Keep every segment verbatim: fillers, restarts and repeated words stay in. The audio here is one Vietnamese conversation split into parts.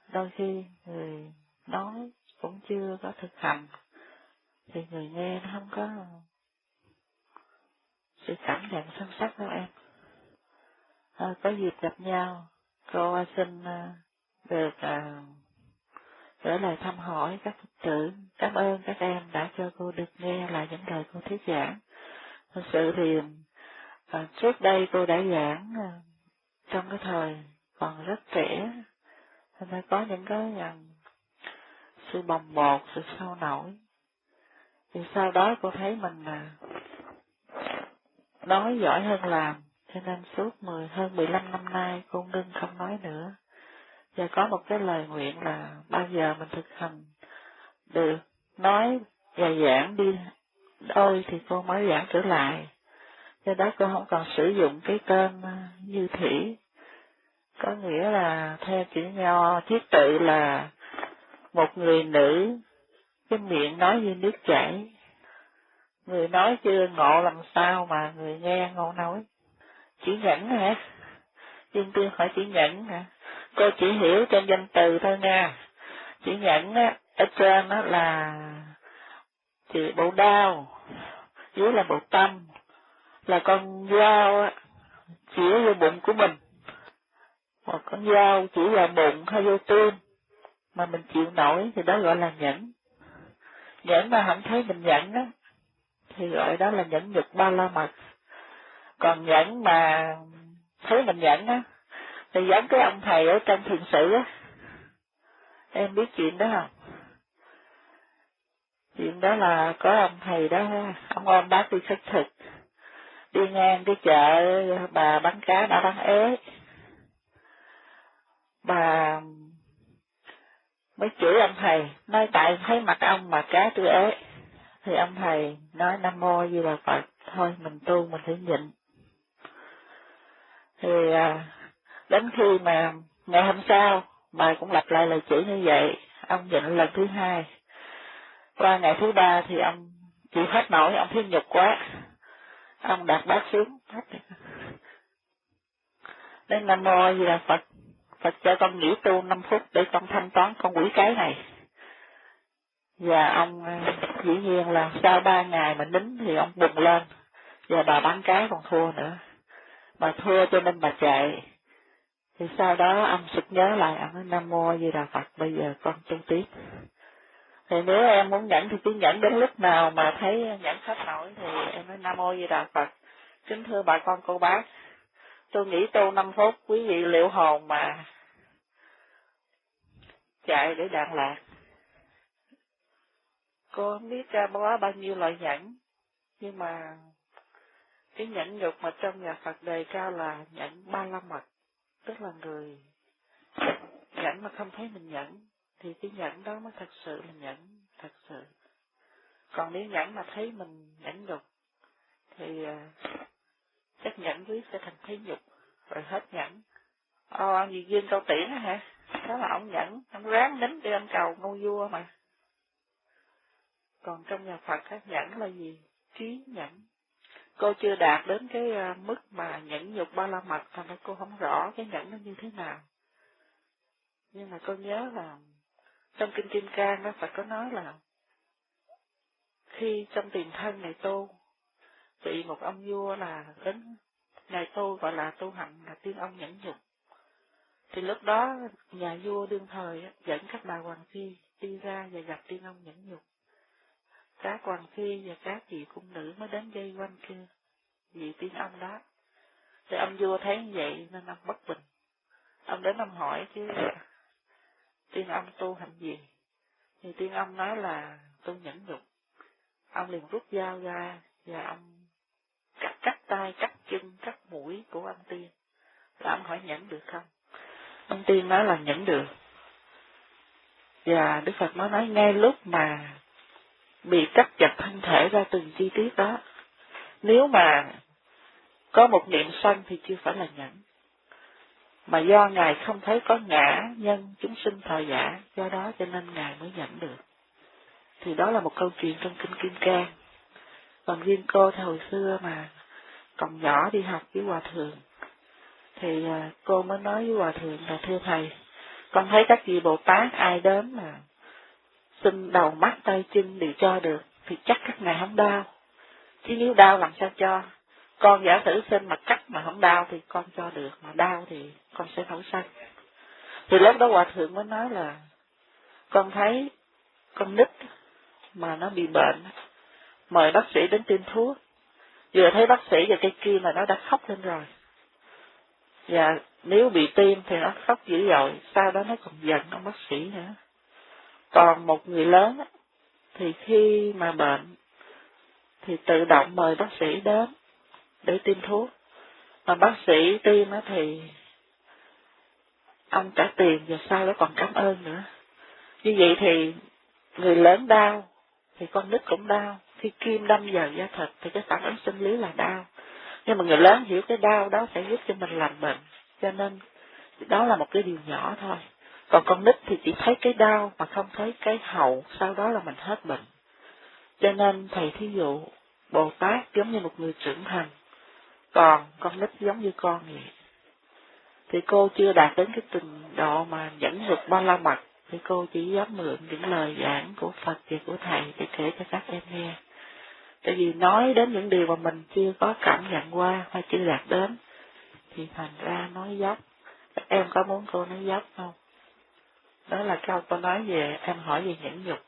đôi khi người nói cũng chưa có thực hành, thì người nghe nó không có sự cảm nhận sâu sắc đâu em. À, có dịp gặp nhau, cô xin uh, được uh, gửi lời thăm hỏi các Phật tử, cảm ơn các em đã cho cô được nghe lại những lời cô thuyết giảng. Thật sự thì uh, trước đây cô đã giảng uh, trong cái thời còn rất trẻ, thành ra có những cái uh, sự bồng bột, sự sâu nổi. Thì sau đó cô thấy mình uh, nói giỏi hơn làm, cho nên suốt mười hơn mười lăm năm nay cô ngưng không nói nữa. Và có một cái lời nguyện là bao giờ mình thực hành được nói và giảng đi đôi thì cô mới giảng trở lại. Do đó cô không còn sử dụng cái tên Như Thủy, có nghĩa là theo chữ nho chiết tự là một người nữ, cái miệng nói như nước chảy. Người nói chưa ngộ làm sao mà người nghe ngộ nói. Chữ Nhẫn hả? Dương Tiên hỏi chữ Nhẫn hả? Cô chỉ hiểu trên danh từ thôi nha. Chữ Nhẫn á, ở trên đó là chữ bộ đao, dưới là bộ tâm, là con dao á, chĩa vô bụng của mình. Một con dao chỉ vào bụng hay vô tim mà mình chịu nổi thì đó gọi là nhẫn. Nhẫn mà không thấy mình nhẫn á thì gọi đó là nhẫn nhục ba la mật. Còn nhẫn mà thấy mình nhẫn á thì giống cái ông thầy ở trong thiền sử á. Em biết chuyện đó không? Chuyện đó là có ông thầy đó, ông ôm bác đi khất thực, đi ngang cái chợ bà bán cá đã bán ế. Bà mới chửi ông thầy, nói tại thấy mặt ông mà cá tôi ế. Thì ông thầy nói Nam Mô Di Đà Phật, thôi mình tu mình phải nhịn. Thì à, đến khi mà ngày hôm sau bà cũng lặp lại lời chửi như vậy, ông nhịn lần thứ hai. Qua ngày thứ ba thì ông chịu hết nổi, ông thấy nhục quá, ông đặt bát xuống. Đến Nam Mô Di Đà Phật, Phật cho con nghỉ tu năm phút để con thanh toán con quỷ cái này. Và ông dĩ nhiên là sau ba ngày mà nín thì ông bùng lên, và bà bán cái còn thua nữa. Bà thua cho nên bà chạy. Thì sau đó ông sực nhớ lại, ông nói Nam Mô Di Đà Phật, bây giờ con tu tiếp. Thì nếu em muốn nhẫn thì cứ nhẫn đến lúc nào mà thấy nhẫn hết nổi thì em nói Nam Mô Di Đà Phật. Kính thưa bà con cô bác, tôi nghỉ tu năm phút, quý vị liệu hồn mà chạy để đạn lạc. Cô không biết ra có bao nhiêu loại nhẫn, nhưng mà cái nhẫn nhục mà trong nhà Phật đề cao là nhẫn ba la mật, tức là người nhẫn mà không thấy mình nhẫn, thì cái nhẫn đó mới thật sự là nhẫn thật sự. Còn nếu nhẫn mà thấy mình nhẫn nhục, thì chắc nhẫn quyết sẽ thành thấy nhục, rồi hết nhẫn. Ồ, ông gì Dương Cao Tiễn hả? Đó là ông nhẫn, ông ráng nín để ông cầu ngôi vua mà. Còn trong nhà Phật các nhẫn là gì? Trí nhẫn. Cô chưa đạt đến cái mức mà nhẫn nhục ba la mật, thành ra cô không rõ cái nhẫn nó như thế nào. Nhưng mà cô nhớ là trong Kinh Kim Cang đó Phật có nói là khi trong tiền thân này tu, bị một ông vua là đến ngày tu gọi là tu hạnh là tiên ông nhẫn nhục. Thì lúc đó nhà vua đương thời dẫn các bà hoàng phi đi ra và gặp tiên ông nhẫn nhục. Các hoàng phi và các vị cung nữ mới đến dây quanh kia vì tiên ông đó. Thì ông vua thấy như vậy nên ông bất bình. Ông đến ông hỏi chứ tiên ông tu hành gì? Thì tiên ông nói là tu nhẫn nhục. Ông liền rút dao ra và ông cắt cắt tay, cắt chân, cắt mũi của ông tiên. Là ông hỏi nhẫn được không? Ông tiên nói là nhẫn được. Và Đức Phật mới nói ngay lúc mà bị cắt chặt thân thể ra từng chi tiết đó, nếu mà có một niệm sân thì chưa phải là nhẫn. Mà do Ngài không thấy có ngã nhân chúng sinh thọ giả, do đó cho nên Ngài mới nhẫn được. Thì đó là một câu chuyện trong Kinh Kim Cang. Còn riêng cô thì hồi xưa mà còn nhỏ đi học với Hòa Thượng, thì cô mới nói với Hòa Thượng là thưa Thầy, Con thấy các vị Bồ Tát ai đến mà xin đầu mắt tay chân đều cho được thì chắc các ngài không đau. Chứ nếu đau làm sao cho? Con giả sử xin mà cắt mà không đau thì con cho được, mà đau thì con sẽ không sanh. Thì lúc đó Hòa Thượng mới nói là con thấy con nít mà nó bị bệnh, mời bác sĩ đến tiêm thuốc. Vừa thấy bác sĩ và cây kim là nó đã khóc lên rồi. Và nếu bị tiêm thì nó khóc dữ dội, sau đó nó còn giận ông bác sĩ nữa. Còn một người lớn thì khi mà bệnh thì tự động mời bác sĩ đến để tiêm thuốc. Mà bác sĩ tiêm thì ông trả tiền và sau đó còn cảm ơn nữa. Như vậy thì người lớn đau thì con nít cũng đau. Khi kim đâm vào da thịt thì cái phản ứng sinh lý là đau. Nhưng mà người lớn hiểu cái đau đó sẽ giúp cho mình lành bệnh. Cho nên đó là một cái điều nhỏ thôi. Còn con nít thì chỉ thấy cái đau mà không thấy cái hậu, sau đó là mình hết bệnh. Cho nên thầy thí dụ Bồ Tát giống như một người trưởng thành, còn con nít giống như con vậy. Thì cô chưa đạt đến cái trình độ mà dẫn vực ba la mật, thì cô chỉ dám mượn những lời giảng của Phật và của Thầy để kể cho các em nghe. Tại vì nói đến những điều mà mình chưa có cảm nhận qua hay chưa đạt đến, thì thành ra nói dốc. Các em có muốn cô nói dốc không? Đó là câu cô nói về, em hỏi về nhẫn nhục.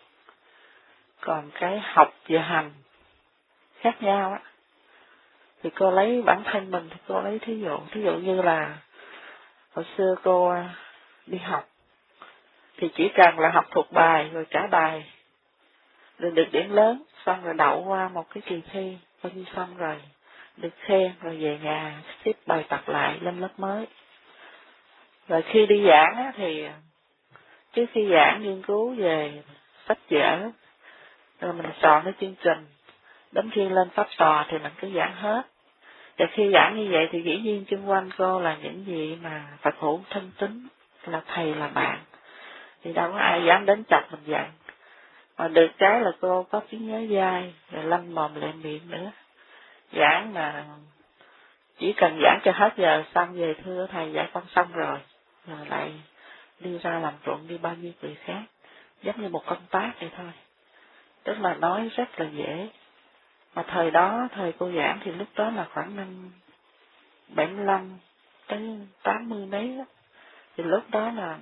Còn cái học và hành khác nhau á, thì cô lấy bản thân mình thì cô lấy thí dụ, thí dụ như là hồi xưa cô đi học, thì chỉ cần là học thuộc bài rồi trả bài, rồi được điểm lớn, xong rồi đậu qua một cái kỳ thi, coi như xong rồi, được khen, rồi về nhà xếp bài tập lại lên lớp mới. Rồi khi đi giảng á, thì trước khi giảng nghiên cứu về sách vở, rồi mình soạn cái chương trình, đến khi lên pháp tòa thì mình cứ giảng hết. Và khi giảng như vậy thì dĩ nhiên xung quanh cô là những gì mà Phật hữu thân tín, là thầy là bạn, thì đâu có ai dám đến chọc mình giận. Mà được cái là cô có trí nhớ dai, rồi lanh mồm lẹ miệng nữa. Giảng mà chỉ cần giảng cho hết giờ xong về thưa thầy dạy con xong rồi, rồi lại đi ra làm ruộng đi bao nhiêu người khác, giống như một công tác vậy thôi. Tức là nói rất là dễ. Mà thời đó, thời cô giảng thì lúc đó là khoảng năm bảy mươi lăm tới tám mươi mấy đó. Thì lúc đó là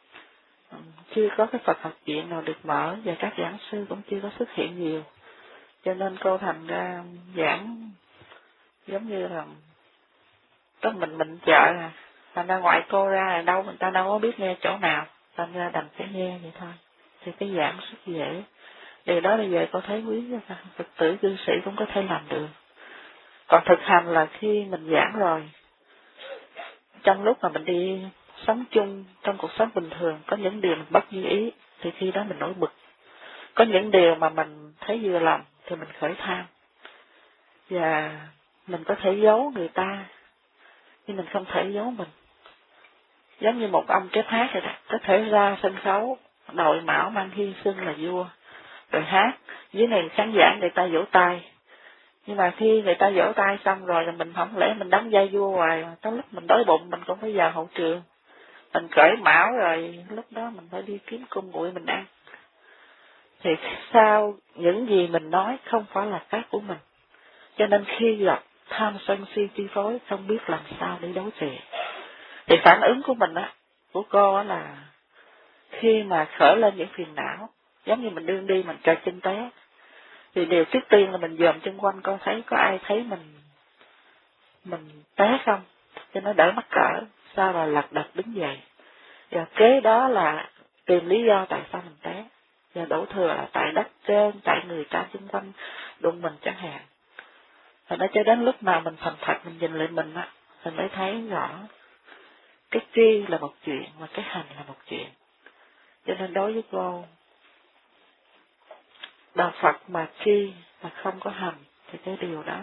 chưa có cái Phật học viện nào được mở và các giảng sư cũng chưa có xuất hiện nhiều. Cho nên cô thành ra giảng giống như là có mình mình chợ à. Thành ra ngoại cô ra là đâu người ta đâu có biết nghe chỗ nào. Thành ra đành phải nghe vậy thôi. Thì cái giảng rất dễ. Điều đó bây giờ cô thấy quý cho Phật tử cư sĩ cũng có thể làm được. Còn thực hành là khi mình giảng rồi, trong lúc mà mình đi sống chung trong cuộc sống bình thường, có những điều mình bất như ý thì khi đó mình nổi bực. Có những điều mà mình thấy vừa lòng thì mình khởi tham. Và mình có thể giấu người ta, nhưng mình không thể giấu mình. Giống như một ông kép hát vậy đó, có thể ra sân khấu, đội mão mang hy sinh là vua, rồi hát, dưới này khán giả người ta vỗ tay. Nhưng mà khi người ta vỗ tay xong rồi là mình không lẽ mình đóng vai vua hoài, mà tới lúc mình đói bụng mình cũng phải vào hậu trường. Mình cởi mão rồi lúc đó mình phải đi kiếm cơm nguội mình ăn. Thì sao những gì mình nói không phải là cái của mình. Cho nên khi gặp tham sân si chi phối không biết làm sao để đối trị. Thì phản ứng của mình á, của cô á là khi mà khởi lên những phiền não, giống như mình đương đi mình trật chân té, thì điều trước tiên là mình dòm chân quanh coi thấy có ai thấy mình mình té không, cho nó đỡ mắc cỡ, sau là lật đật đứng dậy. Và kế đó là tìm lý do tại sao mình té. Và đổ thừa là tại đất trên, tại người ta xung quanh đụng mình chẳng hạn. Và nó cho đến lúc nào mình thành thật mình nhìn lại mình á, mình mới thấy rõ cái tri là một chuyện và cái hành là một chuyện. Cho nên đối với cô, đạo Phật mà tri mà không có hành thì cái điều đó.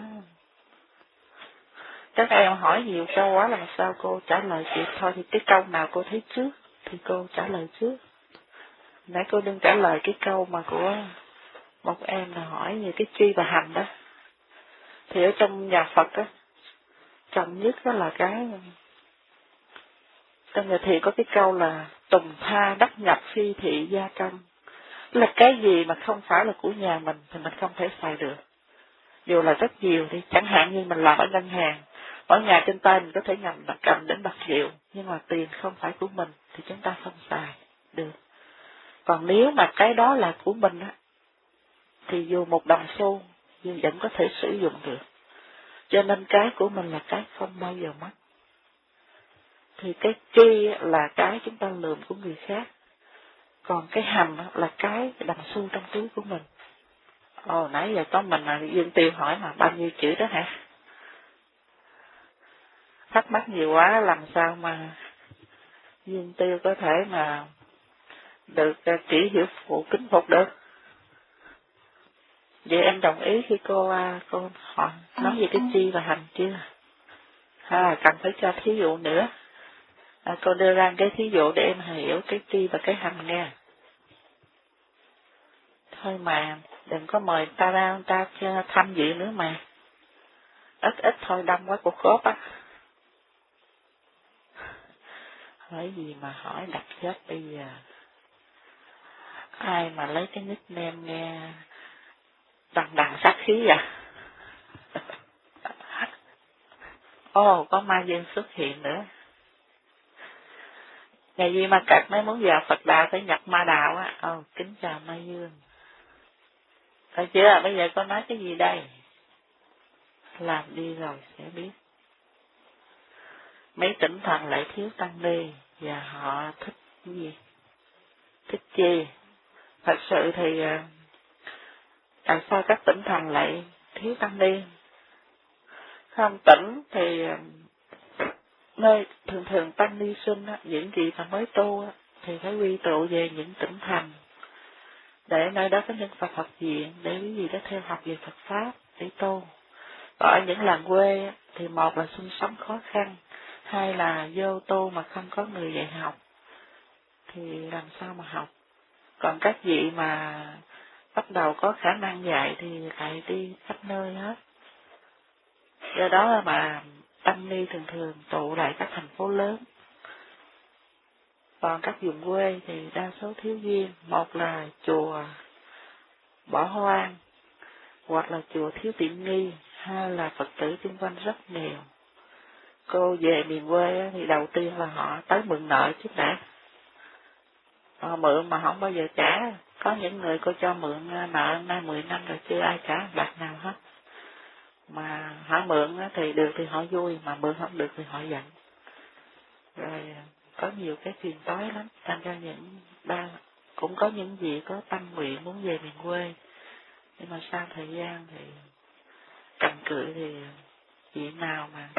Các em hỏi nhiều câu quá làm sao cô trả lời kịp thôi, thì cái câu nào cô thấy trước thì cô trả lời trước. Nãy cô đừng trả lời cái câu mà của một em là hỏi về cái tri và hành đó. Thì ở trong nhà Phật á, trọng nhất đó là cái Trong người thì có cái câu là tùng tha đắc nhập phi thị gia công. Là cái gì mà không phải là của nhà mình thì mình không thể xài được. Dù là rất nhiều đi, chẳng hạn như mình làm ở ngân hàng, ở nhà trên tay mình có thể nhầm cầm đến bạc triệu, nhưng mà tiền không phải của mình thì chúng ta không xài được. Còn nếu mà cái đó là của mình á, thì dù một đồng xu nhưng vẫn có thể sử dụng được. Cho nên cái của mình là cái không bao giờ mất. Thì cái chi là cái chúng ta lượm của người khác. Còn cái hành là cái đồng xu trong túi của mình. Ồ, nãy giờ có mình là Dương Tiêu hỏi mà bao nhiêu chữ đó hả? Thắc mắc nhiều quá làm sao mà Dương Tiêu có thể mà được chỉ hiểu phụ kính phục được. Vậy em đồng ý khi cô cô hỏi nói về cái chi và hành chưa? À, cần phải cho thí dụ nữa. À, cô đưa ra cái thí dụ để em hiểu cái chi và cái hành nghe. Thôi mà, đừng có mời ta ra ta tham dự nữa mà. Ít ít thôi đông quá cuộc khốp á. Hỏi gì mà hỏi đặt chết bây giờ. Ai mà lấy cái nickname nghe đằng đằng sát khí vậy? Ồ, oh, có ma dương xuất hiện nữa. Ngày gì mà cật mới muốn vào Phật đạo phải nhập ma đạo á. Ồ, oh, kính chào ma dương. Thấy chưa, bây giờ có nói cái gì đây? Làm đi rồi sẽ biết. Mấy tỉnh thành lại thiếu tăng ni và họ thích cái gì? Thích chi? Thật sự thì tại sao các tỉnh thành lại thiếu tăng ni? Không, tỉnh thì nơi thường thường tăng ni sinh á, những gì mà mới tu á, thì phải quy tụ về những tỉnh thành để nơi đó có những Phật học viện để cái gì đó theo học về Phật pháp để tu. Ở những làng quê á, thì một là sinh sống khó khăn, hai là vô tu mà không có người dạy học thì làm sao mà học. Còn các vị mà bắt đầu có khả năng dạy thì lại đi khắp nơi hết. Do đó mà tăng ni thường thường tụ lại các thành phố lớn. Còn các vùng quê thì đa số thiếu duyên, một là chùa bỏ hoang, hoặc là chùa thiếu tiện nghi, hai là Phật tử xung quanh rất nghèo. Cô về miền quê thì đầu tiên là họ tới mượn nợ trước đã. Họ mượn mà không bao giờ trả. Có những người cô cho mượn nợ nay mười năm rồi chưa ai trả bạc nào hết. Mà họ mượn thì được thì họ vui, mà mượn không được thì họ giận. Rồi có nhiều cái phiền toái lắm. Thành ra những ba cũng có những vị có tâm nguyện muốn về miền quê. Nhưng mà sau thời gian thì cầm cự thì vị nào mà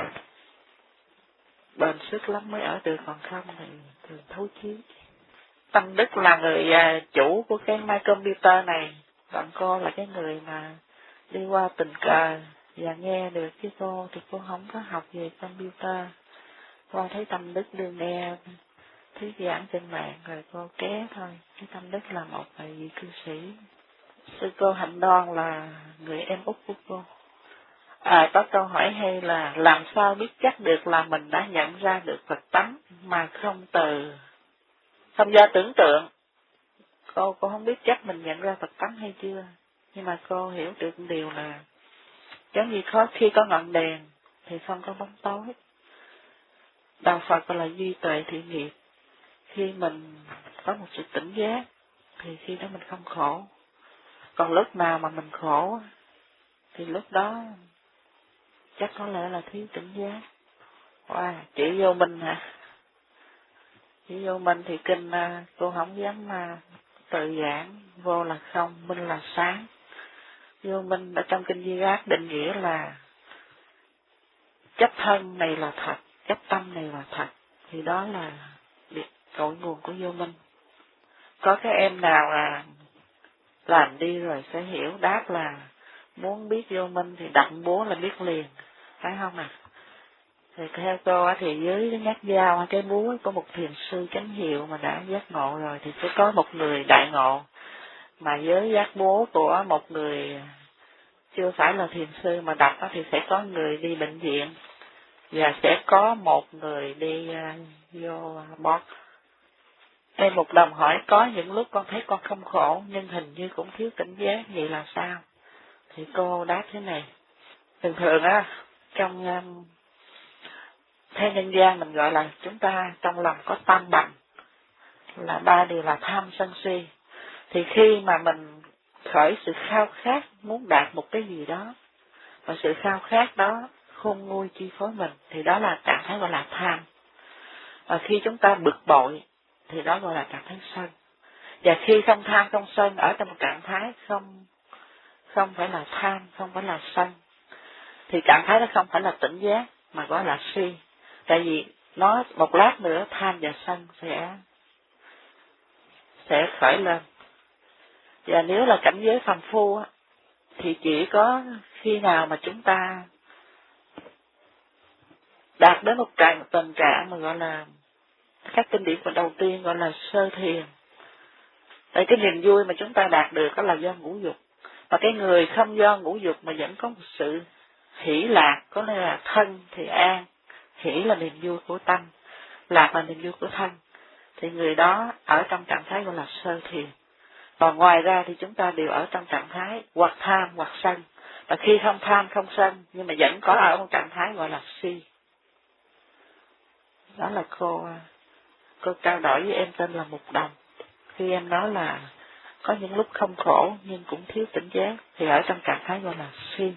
bền sức lắm mới ở được, còn không thì thường thấu chí. Tâm Đức là người chủ của cái microcomputer này, còn cô là cái người mà đi qua tình cờ và nghe được, chứ cô thì cô không có học về computer. Cô thấy Tâm Đức đưa nghe thuyết giảng trên mạng rồi cô ké thôi. Cái Tâm Đức là một vị cư sĩ. Sư cô Hạnh Đoan là người em út của cô. À, có câu hỏi hay là làm sao biết chắc được là mình đã nhận ra được Phật tánh mà không từ, không do tưởng tượng. Cô cô không biết chắc mình nhận ra Phật tánh hay chưa, nhưng mà cô hiểu được điều là giống như khó khi có ngọn đèn thì không có bóng tối. Đạo Phật gọi là duy tuệ thị nghiệp. Khi mình có một sự tỉnh giác thì khi đó mình không khổ. Còn lúc nào mà mình khổ thì lúc đó chắc có lẽ là thiếu tỉnh giác. Wow, chị vô minh hả? Chị vô minh thì kinh cô không dám mà tự giảng. Vô là không, minh là sáng. Vô minh ở trong kinh Di Rát định nghĩa là chấp thân này là thật, chấp tâm này là thật. Thì đó là cội nguồn của vô minh. Có cái em nào là làm đi rồi sẽ hiểu, đáp là muốn biết vô minh thì đặt búa là biết liền, phải không à? Thì theo cô thì dưới cái nhát dao cái búa có một thiền sư chánh hiệu mà đã giác ngộ rồi thì sẽ có một người đại ngộ, mà với giác búa của một người chưa phải là thiền sư mà đặt thì sẽ có người đi bệnh viện và sẽ có một người đi uh, vô bót. Em một đồng hỏi có những lúc con thấy con không khổ nhưng hình như cũng thiếu tỉnh giác, vậy là sao? Thì cô đáp thế này, thường thường á, trong um, theo nhân gian mình gọi là chúng ta trong lòng có tam bệnh, là ba điều là tham sân si. Thì khi mà mình khởi sự khao khát muốn đạt một cái gì đó, và sự khao khát đó khôn nguôi chi phối mình, thì đó là trạng thái gọi là tham. Và khi chúng ta bực bội thì đó gọi là trạng thái sân. Và khi không tham không sân, ở trong một trạng thái không không phải là tham, không phải là sân, thì trạng thái đó không phải là tỉnh giác mà gọi là si. Tại vì nó một lát nữa tham và sân sẽ sẽ khởi lên. Và nếu là cảnh giới phàm phu á, thì chỉ có khi nào mà chúng ta đạt đến một trạng tình trạng mà gọi là các kinh điển của đầu tiên gọi là sơ thiền. Tại cái niềm vui mà chúng ta đạt được đó là do ngũ dục. Và cái người không do ngũ dục mà vẫn có một sự hỷ lạc, có nghĩa là thân thì an, hỷ là niềm vui của tâm, lạc là niềm vui của thân, thì người đó ở trong trạng thái gọi là sơ thiền. Và ngoài ra thì chúng ta đều ở trong trạng thái hoặc tham hoặc sân. Và khi không tham không sân nhưng mà vẫn có ở một trạng thái gọi là si. Đó là cô cô trao đổi với em tên là Mục Đồng. Khi em nói là có những lúc không khổ nhưng cũng thiếu tỉnh giác, thì ở trong trạng thái gọi là si.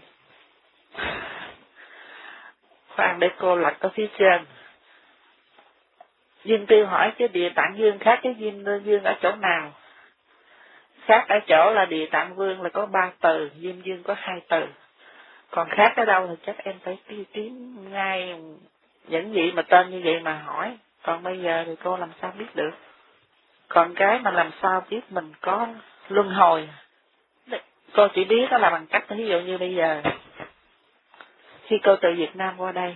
Khoan để cô lật ở phía trên. Duyên Tiêu hỏi chứ Địa Tạng Dương khác cái Diêm Dương ở chỗ nào? Khác ở chỗ là Địa Tạng Vương là có ba từ, Diêm Dương có hai từ. Còn khác ở đâu thì chắc em phải đi kiếm ngay những gì mà tên như vậy mà hỏi. Còn bây giờ thì cô làm sao biết được? Còn cái mà làm sao biết mình có luân hồi? Cô chỉ biết đó là bằng cách, ví dụ như bây giờ, khi cô từ Việt Nam qua đây,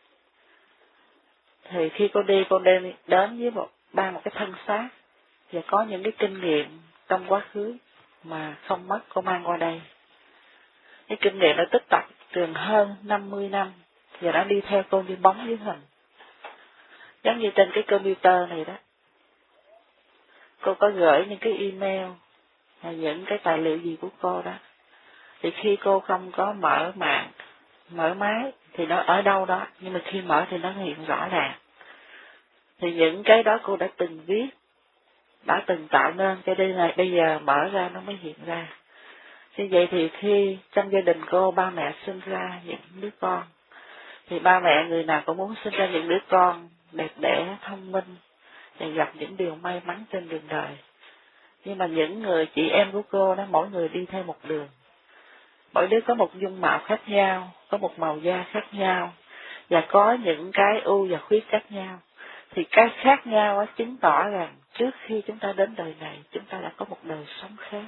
thì khi cô đi, cô đem đến với một ba một cái thân xác, và có những cái kinh nghiệm trong quá khứ mà không mất cô mang qua đây. Cái kinh nghiệm đã tích tập trường hơn năm mươi năm, và đã đi theo cô như bóng với hình. Giống như trên cái computer này đó, cô có gửi những cái email, hay những cái tài liệu gì của cô đó, thì khi cô không có mở mạng, mở máy, thì nó ở đâu đó, nhưng mà khi mở thì nó hiện rõ ràng. Thì những cái đó cô đã từng viết, đã từng tạo nên cái đây này, bây giờ mở ra nó mới hiện ra. Như vậy thì khi trong gia đình cô, ba mẹ sinh ra những đứa con, thì ba mẹ người nào cũng muốn sinh ra những đứa con đẹp đẽ, thông minh, và gặp những điều may mắn trên đường đời. Nhưng mà những người chị em của cô đó, mỗi người đi theo một đường. Mỗi đứa có một dung mạo khác nhau, có một màu da khác nhau, và có những cái ưu và khuyết khác nhau. Thì cái khác nhau đó chứng tỏ rằng trước khi chúng ta đến đời này, chúng ta đã có một đời sống khác.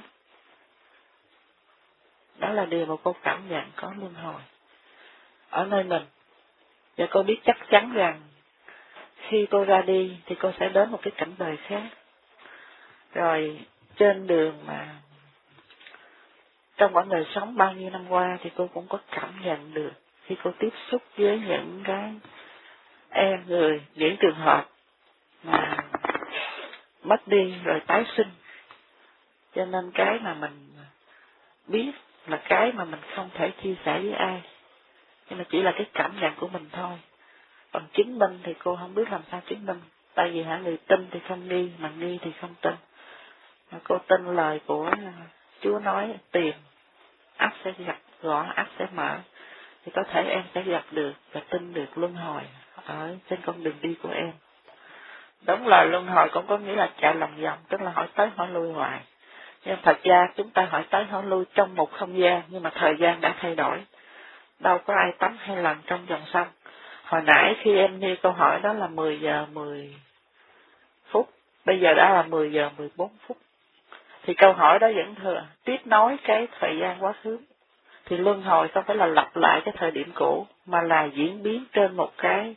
Đó là điều mà cô cảm nhận có luân hồi ở nơi mình. Và cô biết chắc chắn rằng khi cô ra đi thì cô sẽ đến một cái cảnh đời khác. Rồi trên đường mà trong quãng đời sống bao nhiêu năm qua thì cô cũng có cảm nhận được khi cô tiếp xúc với những cái em người, những trường hợp mà mất đi rồi tái sinh. Cho nên cái mà mình biết là cái mà mình không thể chia sẻ với ai, nhưng mà chỉ là cái cảm nhận của mình thôi. Còn chứng minh thì cô không biết làm sao chứng minh. Tại vì hả, người tin thì không nghi, mà nghi thì không tin. Mà cô tin lời của Chúa nói tìm, ắt sẽ gặp, gõ ắt sẽ mở. Thì có thể em sẽ gặp được và tin được luân hồi ở trên con đường đi của em. Đúng là luân hồi cũng có nghĩa là chạy lòng vòng, tức là hỏi tới hỏi lui hoài. Nhưng thật ra chúng ta hỏi tới hỏi lui trong một không gian, nhưng mà thời gian đã thay đổi. Đâu có ai tắm hai lần trong dòng sông. Hồi nãy khi em nêu câu hỏi đó là mười giờ mười phút, bây giờ đã là mười giờ mười bốn phút. Thì câu hỏi đó vẫn thừa, tiếp nối cái thời gian quá khứ. Thì luân hồi không phải là lặp lại cái thời điểm cũ, mà là diễn biến trên một cái,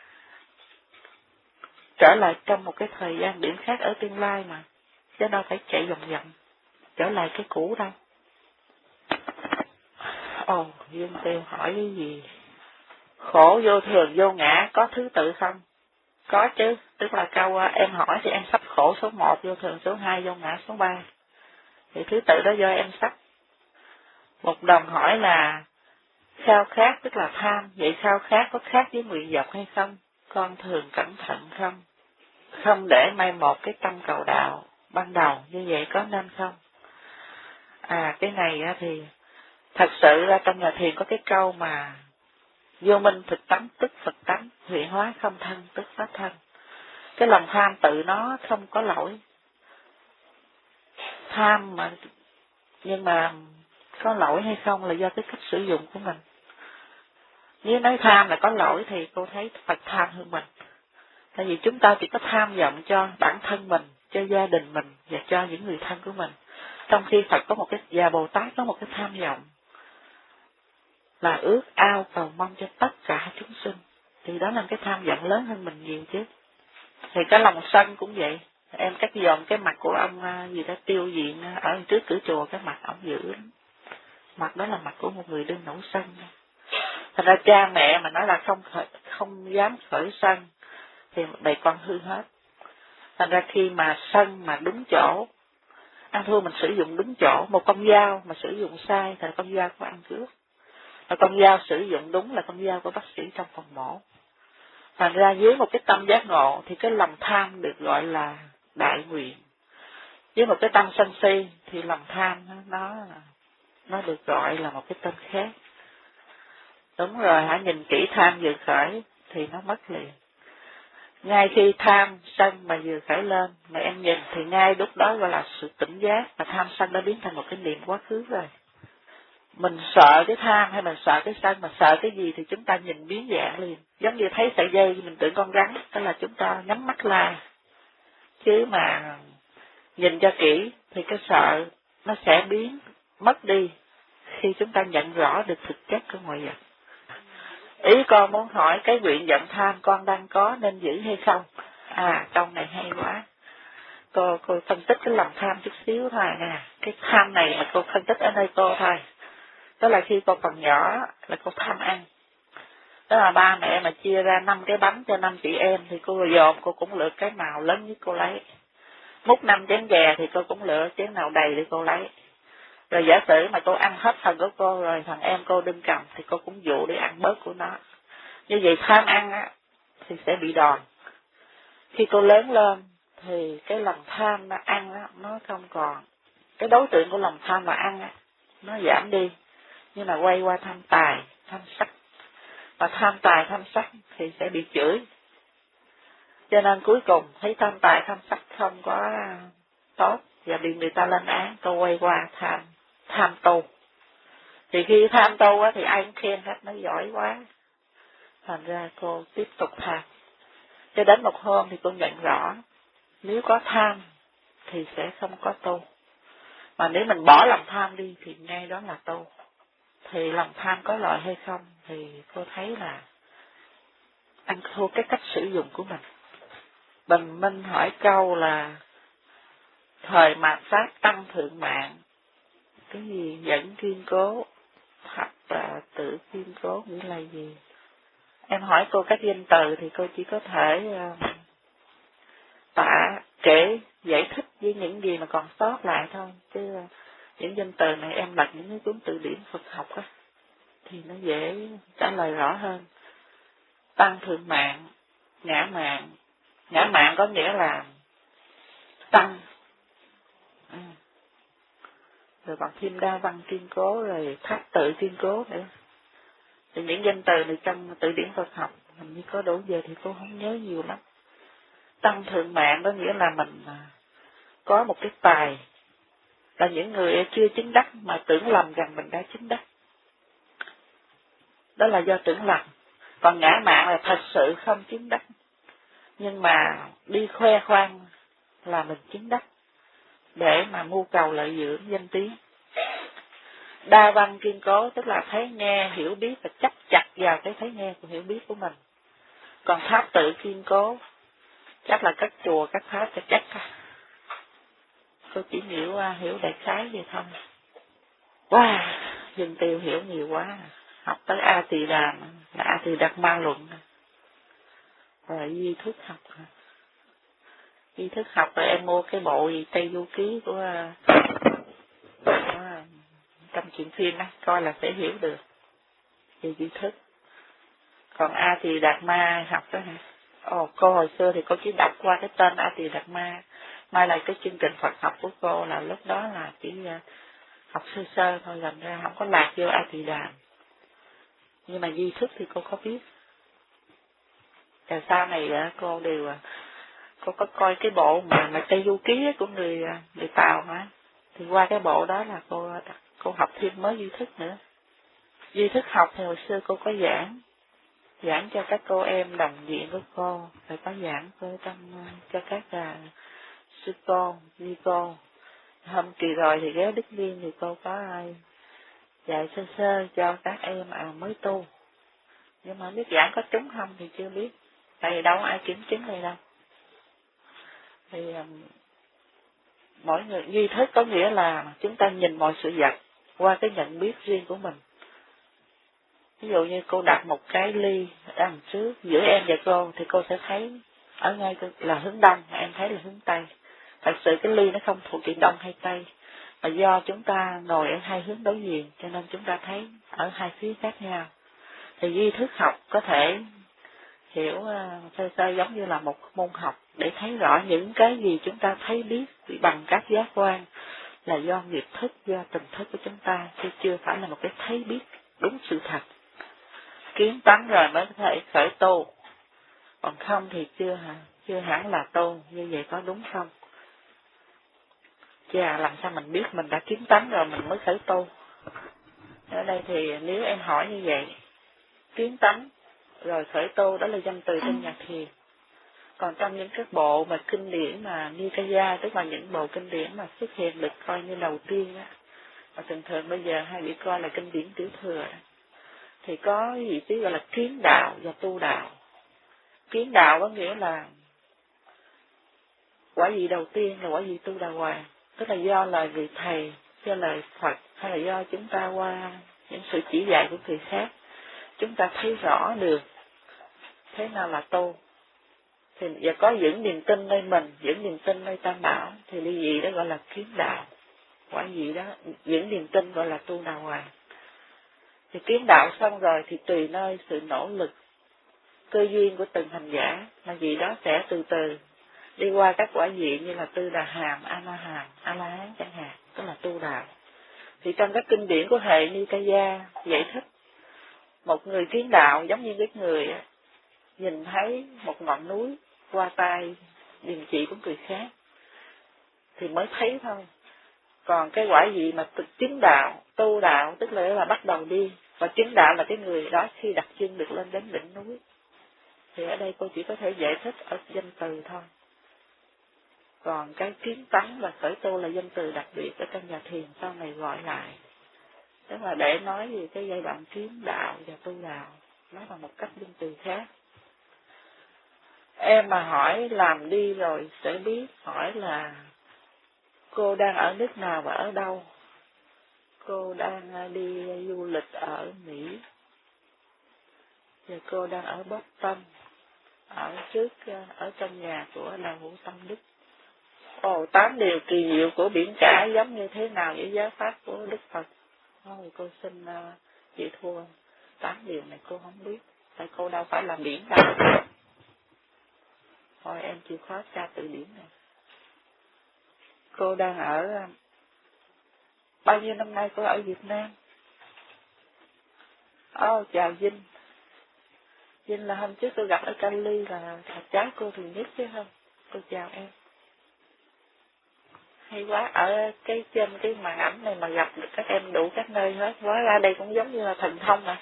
trở lại trong một cái thời gian điểm khác ở tương lai mà. Chứ đâu phải chạy vòng vòng, trở lại cái cũ đâu. Ồ, Duyên Tiêu hỏi cái gì? Khổ vô thường vô ngã có thứ tự không? Có chứ, tức là câu em hỏi thì em sắp khổ số một, vô thường số hai, vô ngã số ba. Thì thứ tự đó do em sắp. Một đồng hỏi là khao khát tức là tham, vậy khao khát có khác với nguyện vọng hay không? Con thường cẩn thận không? Không để mai một cái tâm cầu đạo ban đầu, như vậy có nên không? À, cái này thì thật sự ra trong nhà thiền có cái câu mà vô minh thực tánh tức Phật tánh, hiện hóa không thân tức pháp thân. Cái lòng tham tự nó không có lỗi. Tham mà, nhưng mà có lỗi hay không là do cái cách sử dụng của mình. Nếu nói tham là có lỗi thì cô thấy Phật tham hơn mình. Tại vì chúng ta chỉ có tham vọng cho bản thân mình, cho gia đình mình và cho những người thân của mình. Trong khi Phật có một cái, và Bồ Tát có một cái tham vọng là ước ao cầu mong cho tất cả chúng sinh. Thì đó là cái tham vọng lớn hơn mình nhiều chứ. Thì cái lòng sân cũng vậy. Em cắt dòm cái mặt của ông gì đó Tiêu Diện ở trước cửa chùa, cái mặt ông dữ lắm. Mặt đó là mặt của một người đương nổi sân. Thật ra cha mẹ mà nói là không khởi, không dám khởi sân thì bầy con hư hết. Thành ra khi mà sân mà đúng chỗ, ăn thua mình sử dụng đúng chỗ, một con dao mà sử dụng sai thì là con dao của ăn cướp. Và con dao sử dụng đúng là con dao của bác sĩ trong phòng mổ. Thành ra dưới một cái tâm giác ngộ thì cái lòng tham được gọi là đại nguyện. Với một cái tâm sân si thì lòng tham nó nó được gọi là một cái tên khác. Đúng rồi, hãy nhìn kỹ tham vừa khởi thì nó mất liền. Ngay khi tham sân mà vừa khởi lên mà em nhìn thì ngay lúc đó gọi là sự tỉnh giác, và tham sân đã biến thành một cái niệm quá khứ rồi. Mình sợ cái tham hay mình sợ cái sân, mà sợ cái gì thì chúng ta nhìn biến dạng liền. Giống như thấy sợi dây mình tưởng con rắn, đó là chúng ta nhắm mắt lại. Chứ mà nhìn cho kỹ thì cái sợ nó sẽ biến mất đi khi chúng ta nhận rõ được thực chất của mọi vật. Ý con muốn hỏi cái nguyện vọng tham con đang có nên giữ hay không? À, câu này hay quá. Cô, cô phân tích cái lòng tham chút xíu thôi nè. Cái tham này mà cô phân tích ở nơi cô thôi. Đó là khi cô còn nhỏ là cô tham ăn. Đó là ba mẹ mà chia ra năm cái bánh cho năm chị em thì cô dồn cô cũng lựa cái nào lớn nhất cô lấy. Múc năm chén chè thì cô cũng lựa chén nào đầy để cô lấy. Rồi giả sử mà cô ăn hết phần của cô rồi thằng em cô đừng cầm thì cô cũng dụ để ăn bớt của nó. Như vậy tham ăn á thì sẽ bị đòn. Khi cô lớn lên thì cái lòng tham nó ăn á nó không còn. Cái đối tượng của lòng tham mà ăn á nó giảm đi. Nhưng mà quay qua tham tài, tham sắc. Và tham tài, tham sắc thì sẽ bị chửi. Cho nên cuối cùng thấy tham tài, tham sắc không có tốt và bị người ta lên án, tôi quay qua tham, tham tu. Thì khi tham tu á thì ai cũng khen hết, nó giỏi quá. Thành ra cô tiếp tục tham. Cho đến một hôm thì cô nhận rõ, nếu có tham thì sẽ không có tu. Mà nếu mình bỏ lòng tham đi thì ngay đó là tu. Thì lòng tham có lợi hay không thì cô thấy là ăn thua cái cách sử dụng của mình. Bình Minh hỏi câu là thời mạt Pháp tăng thượng mạng, cái gì dẫn kiên cố hoặc là tự kiên cố nghĩa là gì? Em hỏi cô các danh từ thì cô chỉ có thể uh, tả kể giải thích với những gì mà còn sót lại thôi, chứ uh, những danh từ này em lật những cái cuốn từ điển Phật học á thì nó dễ trả lời rõ hơn. Tăng thượng mạng, ngã mạng. Ngã mạng có nghĩa là tăng. Ừ. Rồi bằng thêm đa văn kiên cố, rồi thác tự kiên cố nữa. Thì những danh từ này trong từ điển Phật học hình như có đủ giờ thì cô không nhớ nhiều lắm. Tăng thượng mạng có nghĩa là mình có một cái tài, là những người chưa chứng đắc mà tưởng lầm rằng mình đã chứng đắc. Đó là do tưởng lầm. Còn ngã mạng là thật sự không chứng đắc, nhưng mà đi khoe khoang là mình chứng đắc để mà mưu cầu lợi dưỡng danh tiếng. Đa văn kiên cố tức là thấy nghe hiểu biết và chấp chặt vào cái thấy nghe của hiểu biết của mình. Còn pháp tự kiên cố chắc là các chùa các pháp cho chắc. Tôi chỉ hiểu hiểu đại khái vậy thôi. Wow, dừng tiêu hiểu nhiều quá. Học tới A Tỳ Đàm là A A Tỳ Đạt Ma luận, rồi di thức học, di thức học rồi em mua cái bộ gì Tây Du Ký của, của trong chuyện phim đó, coi là sẽ hiểu được về di thức. Còn A Tỳ Đạt Ma học đó hả? Ồ, cô hồi xưa thì cô chỉ đọc qua cái tên A Tỳ Đạt Ma, mai là cái chương trình Phật học của cô là lúc đó là chỉ học sơ sơ thôi, làm ra không có lạc vô A Tỳ Đàm. Nhưng mà di thức thì cô có biết. Và sau này cô đều, cô có coi cái bộ mà, mà Tây Du Ký của người người Tàu hả? Thì qua cái bộ đó là cô cô học thêm mới di thức nữa. Di thức học thì hồi xưa cô có giảng, giảng cho các cô em đồng diện của cô, rồi có giảng cho, trong, cho các uh, sư cô, ni cô. Hôm kỳ rồi thì ghé Đức Liên thì cô có uh, dạy sơ sơ cho các em à, mới tu. Nhưng mà biết giảng có trúng không thì chưa biết, tại vì đâu có ai kiểm chứng này đâu. Thì um, mỗi người duy thức có nghĩa là chúng ta nhìn mọi sự vật qua cái nhận biết riêng của mình. Ví dụ như cô đặt một cái ly ở đằng trước giữa em và cô thì cô sẽ thấy ở ngay là hướng đông, em thấy là hướng tây. Thật sự cái ly nó không thuộc về đông hay tây, mà do chúng ta ngồi ở hai hướng đối diện cho nên chúng ta thấy ở hai phía khác nhau. Thì duy thức học có thể hiểu uh, sơ sơ giống như là một môn học để thấy rõ những cái gì chúng ta thấy biết bằng các giác quan là do nghiệp thức, do tình thức của chúng ta, chứ chưa phải là một cái thấy biết đúng sự thật. Kiến tánh rồi mới có thể khởi tu, còn không thì chưa hả, chưa hẳn là tu. Như vậy có đúng không? Chà, làm sao mình biết mình đã kiến tánh rồi mình mới khởi tu? Ở đây thì nếu em hỏi như vậy, kiến tánh rồi khởi tu đó là danh từ trong nhạc thiền. Còn trong những cái bộ mà kinh điển mà Nikaya, tức là những bộ kinh điển mà xuất hiện được coi như đầu tiên á, mà thường thường bây giờ hay bị coi là kinh điển tiểu thừa đó, thì có gì tí gọi là kiến đạo và tu đạo. Kiến đạo có nghĩa là quả vị đầu tiên là quả vị tu đà hoàng, tức là do lời vị thầy, do lời Phật, hay là do chúng ta qua những sự chỉ dạy của người khác, chúng ta thấy rõ được thế nào là tu. Thì và có những niềm tin nơi mình, những niềm tin nơi Tam Bảo, thì ly dị đó gọi là kiến đạo. Quả vị đó, những niềm tin gọi là tu đà hoàng. Thì kiến đạo xong rồi thì tùy nơi sự nỗ lực, cơ duyên của từng hành giả, mà vị đó sẽ từ từ đi qua các quả vị như là Tư Đà Hàm, A La Hàm, A La Hán chẳng hạn, tức là tu đạo. Thì trong các kinh điển của hệ Nikaya giải thích, một người kiến đạo giống như cái người nhìn thấy một ngọn núi qua tay điềm chỉ của người khác thì mới thấy thôi. Còn cái quả vị mà chứng đạo, tu đạo, tức là là bắt đầu đi, và chứng đạo là cái người đó khi đặt chân được lên đến đỉnh núi. Thì ở đây cô chỉ có thể giải thích ở danh từ thôi. Còn cái kiến tánh và khởi tu là danh từ đặc biệt ở trong nhà thiền sau này gọi lại. Tức là để nói về cái giai đoạn kiến đạo và tu đạo, nó là một cách danh từ khác. Em mà hỏi làm đi rồi sẽ biết, hỏi là cô đang ở nước nào và ở đâu. Cô đang đi du lịch ở Mỹ, và cô đang ở Boston, ở trước, ở trong nhà của Đạo Hữu Tâm Đức. Ồ, tám điều kỳ diệu của biển cả giống như thế nào với giáo pháp của Đức Phật? Ôi, cô xin uh, chịu thua. Tám điều này cô không biết, tại cô đâu phải là biển đâu. Thôi em chịu khó tra từ điển này. Cô đang ở, bao nhiêu năm nay cô ở Việt Nam? Ồ, oh, chào Vinh. Vinh là hôm trước tôi gặp ở Cali là, là cháu cô thường nhất chứ không? Cô chào em. Hay quá, ở cái trên cái màn ảnh này mà gặp được các em đủ các nơi hết, hóa ra đây cũng giống như là thần thông mà.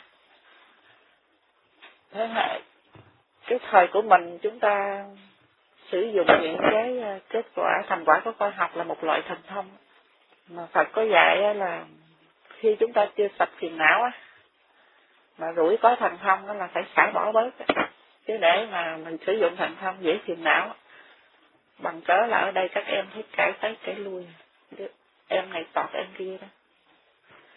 Thế hệ, cái thời của mình chúng ta sử dụng những cái kết quả, thành quả của khoa học là một loại thần thông. Mà Phật có dạy là khi chúng ta chưa sạch phiền não á, mà rủi có thần thông đó là phải xả bỏ bớt. Chứ để mà mình sử dụng thần thông dễ phiền não. Bằng cớ là ở đây các em thích cãi tới cãi lui. Em này tọt em kia đó.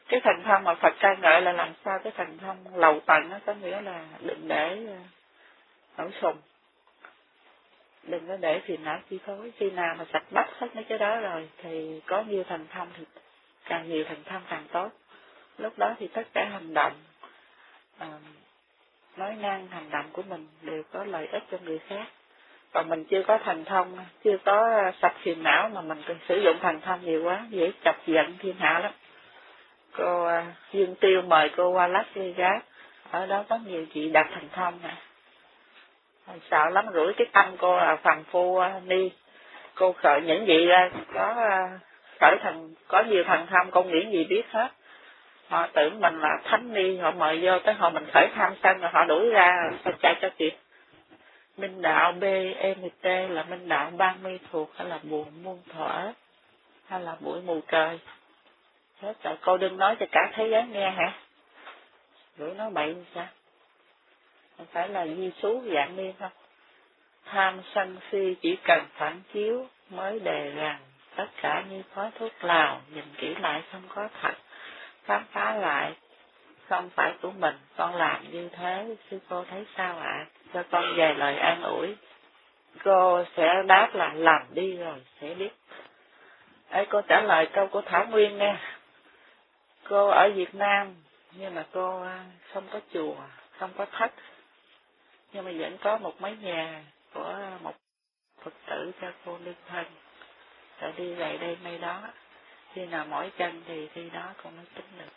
Cái thần thông mà Phật ca ngợi là làm sao? Cái thần thông lầu tận đó, có nghĩa là đừng để nổi sùng, đừng có để phiền não chi phối. Khi nào mà sạch bắt hết mấy cái đó rồi thì có nhiều thần thông thì càng nhiều thần thông càng tốt. Lúc đó thì tất cả hành động, à, nói năng hành động của mình đều có lợi ích cho người khác. Còn mình chưa có thần thông, chưa có sạch phiền não mà mình sử dụng thần thông nhiều quá, dễ chọc giận thiên hạ lắm. Cô uh, Dương Tiêu mời cô qua Las Vegas, ở đó có nhiều chị đặt thần thông nè. Sợ lắm, rủi cái tâm cô là phàm phu uh, ni. Cô khởi những gì ra có uh, khởi thần, có nhiều thần thông, cô nghĩ gì biết hết. Họ tưởng mình là thánh ni, họ mời vô tới họ mình khởi tham sân rồi họ đuổi ra, sao chạy cho kịp. Minh đạo B M T là minh đạo ban mê thuộc hay là buồn muôn thuở hay là bụi mù trời. Hết rồi, cô đừng nói cho cả thế giới nghe hả? Rủi nói bậy như sao? Không phải là di xú dạng niên không? Tham sân si chỉ cần phản chiếu mới đề rằng tất cả như khói thuốc lào, nhìn kỹ lại không có thật, khám phá lại không phải của mình, con làm như thế, sư cô thấy sao ạ? À? Cho con vài lời an ủi. Cô sẽ đáp là làm đi rồi sẽ biết. Ấy, cô trả lời câu của Thảo Nguyên nghe. Cô ở Việt Nam nhưng mà cô không có chùa, không có thất, nhưng mà vẫn có một mái nhà của một Phật tử cho cô liên thân, rồi đi về đây nay đó, khi nào mỏi chân thì khi đó cô mới tính được.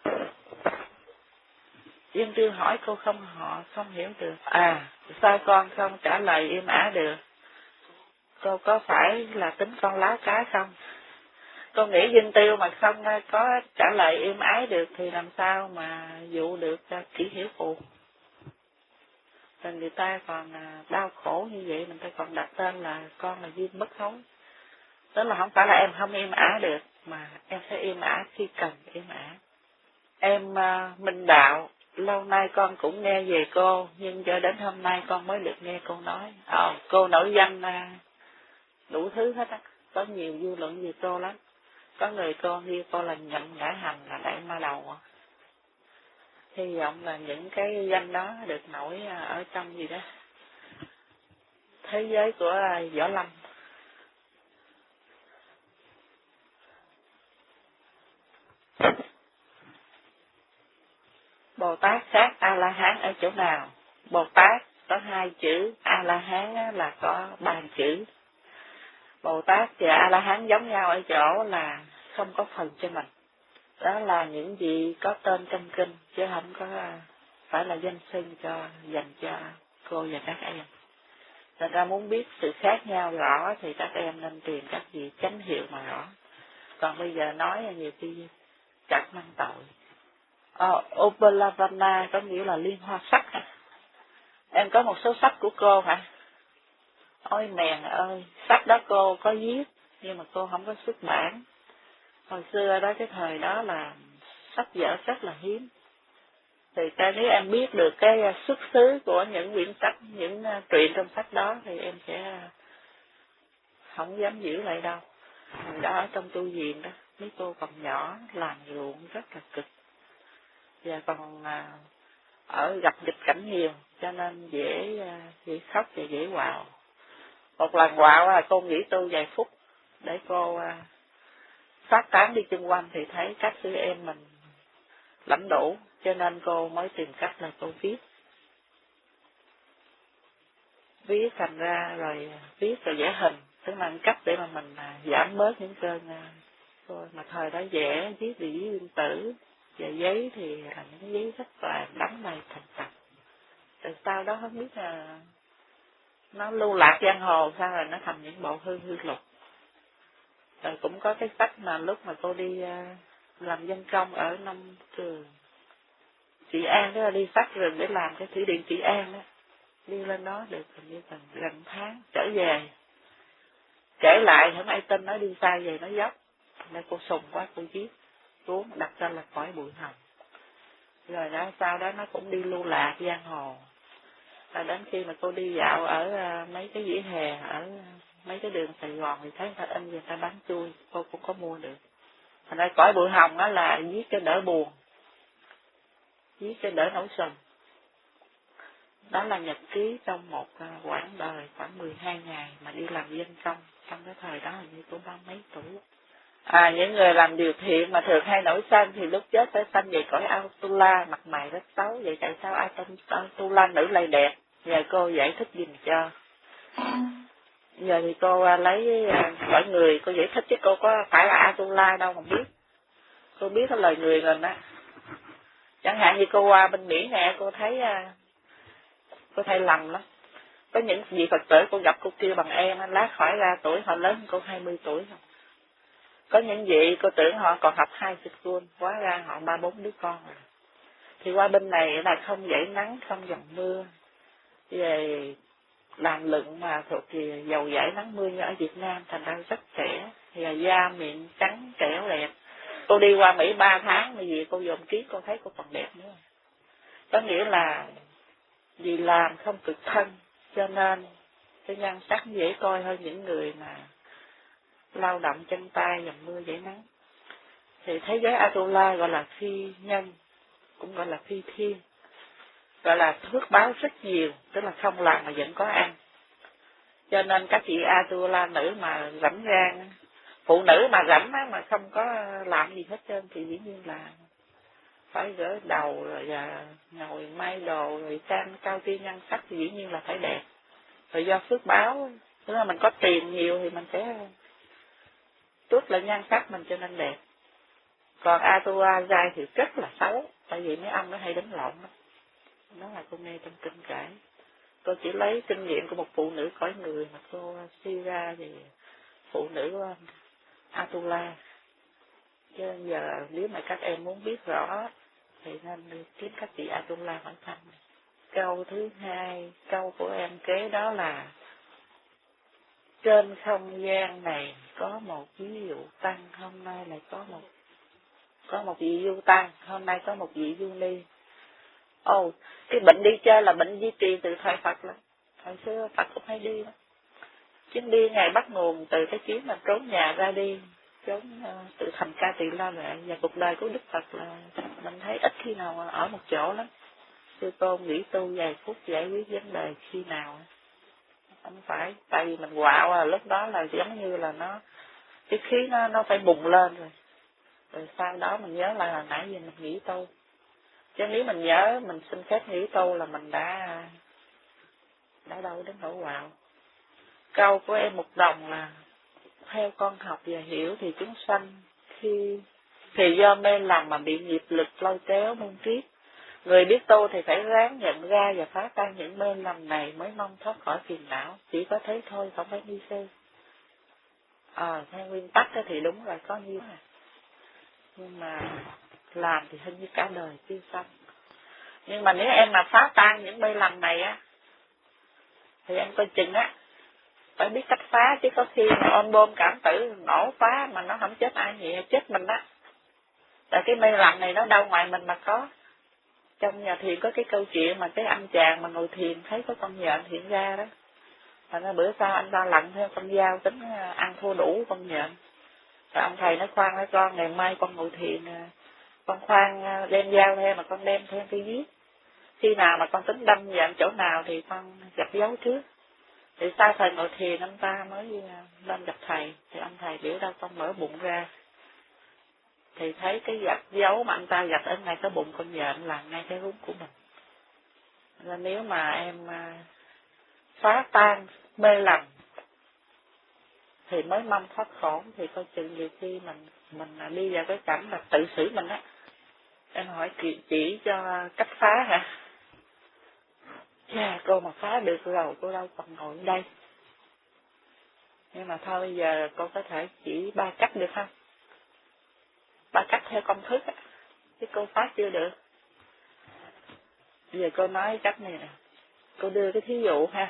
Dương Tiêu hỏi cô không họ không hiểu được. À, sao con không trả lời im ả được? Cô có phải là tính con láo cá không? Cô nghĩ Dương Tiêu mà không có trả lời im ái được thì làm sao mà dụ được Kỷ Hiểu Phù. Rồi người ta còn đau khổ như vậy, mình ta còn đặt tên là con là Duyên Bất Hối. Tức là không phải là em không im ả được, mà em sẽ im ả khi cần im ả. Em uh, Minh Đạo, lâu nay con cũng nghe về cô, nhưng cho đến hôm nay con mới được nghe cô nói. Ờ, cô nổi danh uh, đủ thứ hết á, có nhiều dư luận về cô lắm. Có người cô như cô là nhậm ngã hành, là đại ma đầu. Hy vọng là những cái danh đó được nổi ở trong gì đó thế giới của Võ Lâm. Bồ Tát khác A-la-hán ở chỗ nào? Bồ Tát có hai chữ, A-la-hán là có ba chữ. Bồ Tát và A-la-hán giống nhau ở chỗ là không có phần cho mình. Đó là những gì có tên trong kinh, chứ không có phải là danh xưng cho dành cho cô và các em. Thành ra muốn biết sự khác nhau rõ thì các em nên tìm các vị chánh hiệu mà rõ. Còn bây giờ nói nhiều khi chặt mang tội. Ờ, Upalavana có nghĩa là liên hoa sắc hả? Em có một số sách của cô hả? Ôi mèn ơi, sách đó cô có viết, nhưng mà cô không có xuất bản. Hồi xưa đó, cái thời đó là sách vở rất là hiếm. Thì cái nếu em biết được cái xuất xứ của những quyển sách, những truyện trong sách đó thì em sẽ không dám giữ lại đâu. Hồi đó ở trong tu viện đó, mấy cô còn nhỏ làm ruộng rất là cực. Và còn ở gặp nghịch cảnh nhiều, cho nên dễ dễ khóc và dễ quạo. Một lần quạo là cô nghỉ tu vài phút để cô phát tán đi chung quanh thì thấy các sư em mình lãnh đủ, cho nên cô mới tìm cách là cô viết. Viết thành ra rồi viết rồi vẽ hình, tức là cách để mà mình giảm bớt những cơn thôi. Mà thời đó vẽ viết thì viết nguyên tử, và giấy thì là những giấy rất là đóng đầy thành tập. Từ sau đó không biết là nó lưu lạc giang hồ sao rồi nó thành những bộ hư hư lục. Rồi cũng có cái sách mà lúc mà cô đi làm dân công ở Nông Trường Trị An, đó là đi phát rừng để làm cái thủy điện Trị An đó, đi lên đó được hình như gần gần tháng trở về, kể lại không ai tin, nói đi sai về nó dốc, nên cô sùng quá cô viết cuốn đặt tên là Cõi Bụi Hồng. Rồi đó sau đó nó cũng đi lưu lạc giang hồ. Rồi đến khi mà cô đi dạo ở mấy cái vỉa hè ở mấy cái đường Sài Gòn thì thấy người ta in, người ta bán chui, cô cũng có mua được. Thành ra cõi bụi hồng đó là viết cho đỡ buồn, viết cho đỡ nổi sùng. Đó là nhật ký trong một quãng đời khoảng mười hai ngày mà đi làm dân công. Trong cái thời đó hình như cũng ba mấy tuổi. À, những người làm điều thiện mà thường hay nổi sân thì lúc chết phải sanh về cõi Atula, mặt mày rất xấu. Vậy tại sao Atula nữ lại đẹp? Nhờ cô giải thích giùm cho. Giờ thì cô lấy cõi người cô giải thích, chứ cô có phải là Atula đâu mà biết. Cô biết cái lời người mình á. Chẳng hạn như cô qua bên Mỹ nè, cô thấy cô thấy lầm lắm. Có những vị Phật tử cô gặp cô kêu bằng em, lát khỏi ra tuổi họ lớn hơn cô hai mươi tuổi không. Có những vị cô tưởng họ còn học hai mươi school, hóa ra họ ba bốn đứa con rồi. Thì qua bên này là không dãy nắng, không dòng mưa. Về làm lựng mà thuộc thì dầu dãi nắng mưa như ở Việt Nam, thành ra rất trẻ. Thì là da miệng trắng trẻo đẹp. Cô đi qua Mỹ ba tháng mà vì cô dòm ký cô thấy cô còn đẹp nữa. Có nghĩa là vì làm không cực thân, cho nên cái nhan sắc dễ coi hơn những người mà lao động chân tay dầm mưa dễ nắng. Thì thế giới Atula gọi là phi nhân, cũng gọi là phi thiên, gọi là phước báo rất nhiều, tức là không làm mà vẫn có ăn. Cho nên các chị Atula nữ mà rảnh rang, phụ nữ mà rảnh á, mà không có làm gì hết trơn thì dĩ nhiên là phải gỡ đầu rồi và ngồi may đồ rồi trang cao tiên nhan sắc thì dĩ nhiên là phải đẹp. Rồi do phước báo, tức là mình có tiền nhiều thì mình sẽ tuốt lại nhan sắc mình cho nên đẹp. Còn Atua dai thì rất là xấu, tại vì mấy ông nó hay đánh lộn đó. Đó là cô nghe trong kinh kể. Cô chỉ lấy kinh nghiệm của một phụ nữ cõi người mà cô suy ra về phụ nữ Atula. Chứ giờ nếu mà các em muốn biết rõ thì nên đi kiếm các chị Atula hỏi thăm. Câu thứ hai, câu của em kế đó là trên không gian này có một ví dụ tăng, hôm nay lại có một có một vị du tăng, hôm nay có một vị du ni. Ồ, oh, cái bệnh đi chơi là bệnh duy trì từ thời Phật lắm. Hồi xưa Phật cũng hay đi đó. Chuyến đi ngày bắt nguồn từ cái chuyến mà trốn nhà ra đi, trốn uh, từ thành Ca Tỳ La Vệ. Và cuộc đời của Đức Phật là mình thấy ít khi nào ở một chỗ lắm. Sư Tôn nghỉ tu vài phút giải quyết vấn đề khi nào. Không phải, tại vì mình quạo à, lúc đó là giống như là nó, cái khí nó nó phải bùng lên rồi. Rồi sau đó mình nhớ là hồi nãy giờ mình nghỉ tu. Chứ nếu mình nhớ, mình xin phép nghỉ tu là mình đã, đã đâu đến nỗi quạo. Câu của em Mục Đồng là, theo con học và hiểu thì chúng sanh khi, thì do mê lầm mà bị nghiệp lực lôi kéo muôn kiếp. Người biết tu thì phải ráng nhận ra và phá tan những mê lầm này mới mong thoát khỏi phiền não. Chỉ có thế thôi, không phải đi sư. Ờ, à, theo nguyên tắc thì đúng rồi, có nhiêu à. Nhưng mà làm thì hình như cả đời chưa xong. Nhưng mà nếu em mà phá tan những mê lầm này á, thì em coi chừng á, phải biết cách phá, chứ có khi mà ôm bom cảm tử nổ phá mà nó không chết ai nhẹ, chết mình á. Tại cái mê lầm này nó đâu ngoài mình mà có. Trong nhà thiền có cái câu chuyện mà cái anh chàng mà ngồi thiền thấy có con nhện hiện ra đó. Và nó bữa sau anh ta lặn theo con dao tính ăn thua đủ con nhện. Rồi ông thầy nói khoan nói con, ngày mai con ngồi thiền, con khoan đem dao theo mà con đem theo cái giết. Khi nào mà con tính đâm vào chỗ nào thì con gặp dấu trước. Thì sau thời ngồi thiền anh ta mới lên gặp thầy. Thì ông thầy biểu đâu con mở bụng ra. Thì thấy cái gạch dấu mà anh ta gạch ở ngay cái bụng con nhện là ngay cái rúng của mình. Nên nếu mà em phá tan mê lầm thì mới mong thoát khổ, thì coi chừng nhiều khi mình mình đi vào cái cảnh là tự xử mình á. Em hỏi chị chỉ cho cách phá hả? Chà, cô mà phá được rồi cô đâu còn ngồi ở đây. Nhưng mà thôi bây giờ cô có thể chỉ ba cách được không? Ba cách theo công thức á, chứ cô phá chưa được. Bây giờ cô nói cách này nè, cô đưa cái thí dụ ha.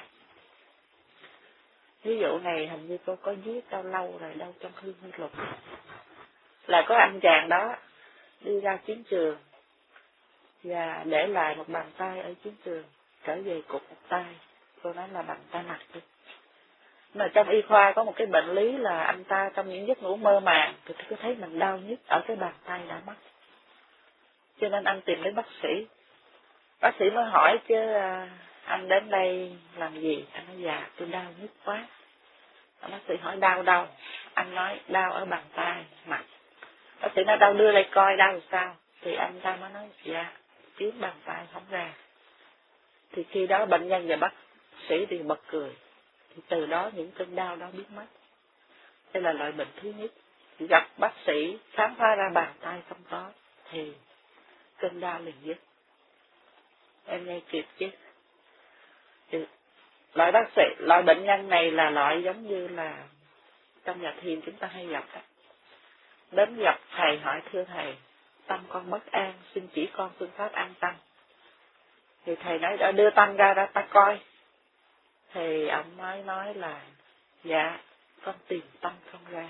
Ví dụ này hình như cô có viết đâu lâu rồi, đâu trong Hương Minh Lục. Là có anh chàng đó đi ra chiến trường và để lại một bàn tay ở chiến trường, trở về cục một tay. Cô nói là bàn tay mặt đi. Mà trong y khoa có một cái bệnh lý là anh ta trong những giấc ngủ mơ màng thì cứ thấy mình đau nhức ở cái bàn tay đã mất. Cho nên anh tìm đến bác sĩ. Bác sĩ mới hỏi chứ anh đến đây làm gì? Anh nói dạ tôi đau nhức quá. Bác sĩ hỏi đau đâu? Anh nói đau ở bàn tay, mặt. Bác sĩ nói đau đưa lại coi đau sao? Thì anh ta mới nói dạ kiếm bàn tay không ra. Thì khi đó bệnh nhân và bác sĩ thì bật cười. Thì từ đó những cơn đau đó biến mất. Đây là loại bệnh thứ nhất. Gặp bác sĩ khám phá ra bàn tay không có thì cơn đau liền dứt. Em nghe kịp chứ? Thì loại bác sĩ, loại bệnh nhân này là loại giống như là trong nhà thiền chúng ta hay gặp đó. Đến gặp thầy hỏi thưa thầy, tâm con bất an, xin chỉ con phương pháp an tâm. Thì thầy nói đã đưa tâm ra ra ta coi. Thì ông mới nói là dạ con tìm tâm không ra.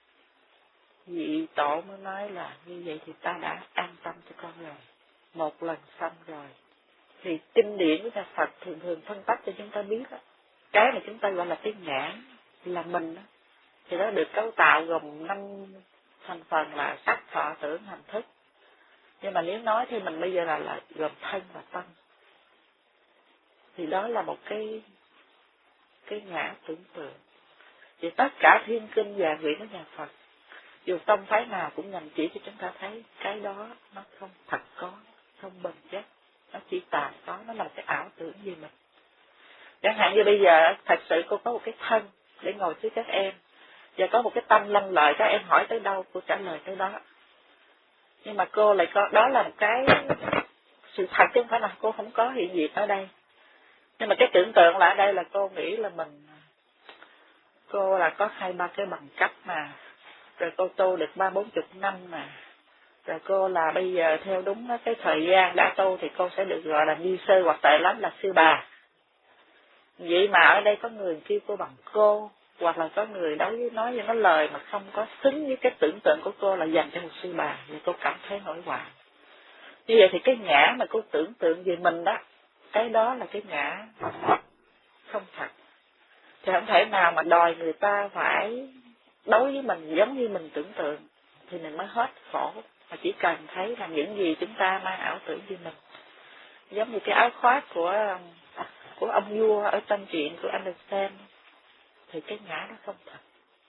Vị tổ mới nói là như vậy thì ta đã an tâm cho con rồi. Một lần xong rồi. Thì kinh điển của nhà Phật thường thường phân tích cho chúng ta biết đó. Cái mà chúng ta gọi là cái nhãn là mình đó. Thì nó được cấu tạo gồm năm thành phần là sắc, thọ, tưởng, hành, thức. Nhưng mà nếu nói thì mình bây giờ là, là gồm thân và tâm. Thì đó là một cái cái ngã tưởng tượng. Thì tất cả thiên kinh và nguyện của nhà Phật, dù tông phái nào cũng nhằm chỉ cho chúng ta thấy cái đó nó không thật có, không bền chắc, nó chỉ tàn có, nó là một cái ảo tưởng gì mình. Chẳng hạn như bây giờ thật sự cô có một cái thân để ngồi trước các em, và có một cái tâm lanh lợi, các em hỏi tới đâu cô trả lời tới đó. Nhưng mà cô lại có, đó là một cái sự thật chứ không phải là cô không có hiện diện ở đây. Nhưng mà cái tưởng tượng là ở đây là cô nghĩ là mình, cô là có hai ba cái bằng cấp mà, rồi cô tu được ba bốn chục năm mà, rồi cô là bây giờ theo đúng cái thời gian đã tu thì cô sẽ được gọi là ni sư hoặc tệ lắm là sư bà. Vậy mà ở đây có người kêu cô bằng cô, hoặc là có người đối với nói với nó lời mà không có xứng với cái tưởng tượng của cô là dành cho một sư bà, thì cô cảm thấy nổi hoạn. Như vậy thì cái ngã mà cô tưởng tượng về mình đó, cái đó là cái ngã không thật. Thì không thể nào mà đòi người ta phải đối với mình giống như mình tưởng tượng thì mình mới hết khổ. Mà chỉ cần thấy là những gì chúng ta mang ảo tưởng với mình, giống như cái áo khoác của của ông vua ở trong chuyện của Andersen, thì cái ngã nó không thật.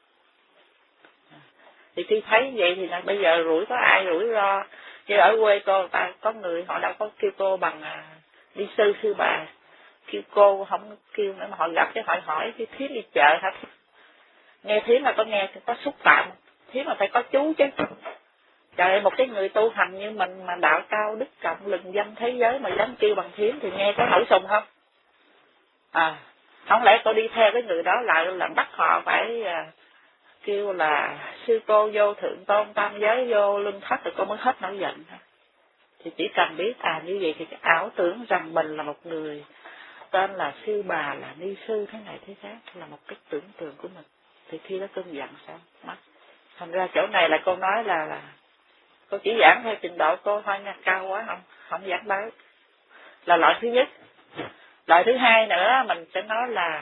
Thì khi thấy vậy thì là bây giờ rủi có ai rủi ro. Như ở quê cô, ta có người họ đâu có kêu cô bằng à, đi sư sư bà, kêu cô không kêu nữa, mà họ gặp cái hỏi hỏi cái Thiếm đi chợ hả? Nghe Thiếm là có nghe có xúc phạm, Thiếm là phải có chú chứ. Trời ơi, một cái người tu hành như mình mà đạo cao đức trọng lừng danh thế giới mà dám kêu bằng Thiếm thì nghe có nổi sùng không? À, không lẽ cô đi theo cái người đó lại là bắt họ phải à, kêu là sư cô vô thượng tôn tam giới vô luân thất thì cô mới hết nổi giận. Thì chỉ cần biết à như vậy thì cái ảo tưởng rằng mình là một người tên là sư bà, là ni sư thế này thế khác, là một cái tưởng tượng của mình, thì khi đó cơn giận sao mất. Thành ra chỗ này là cô nói là là cô chỉ giảng theo trình độ cô thôi nha, cao quá không không giảng tới. Là loại thứ nhất. Loại thứ hai nữa mình sẽ nói là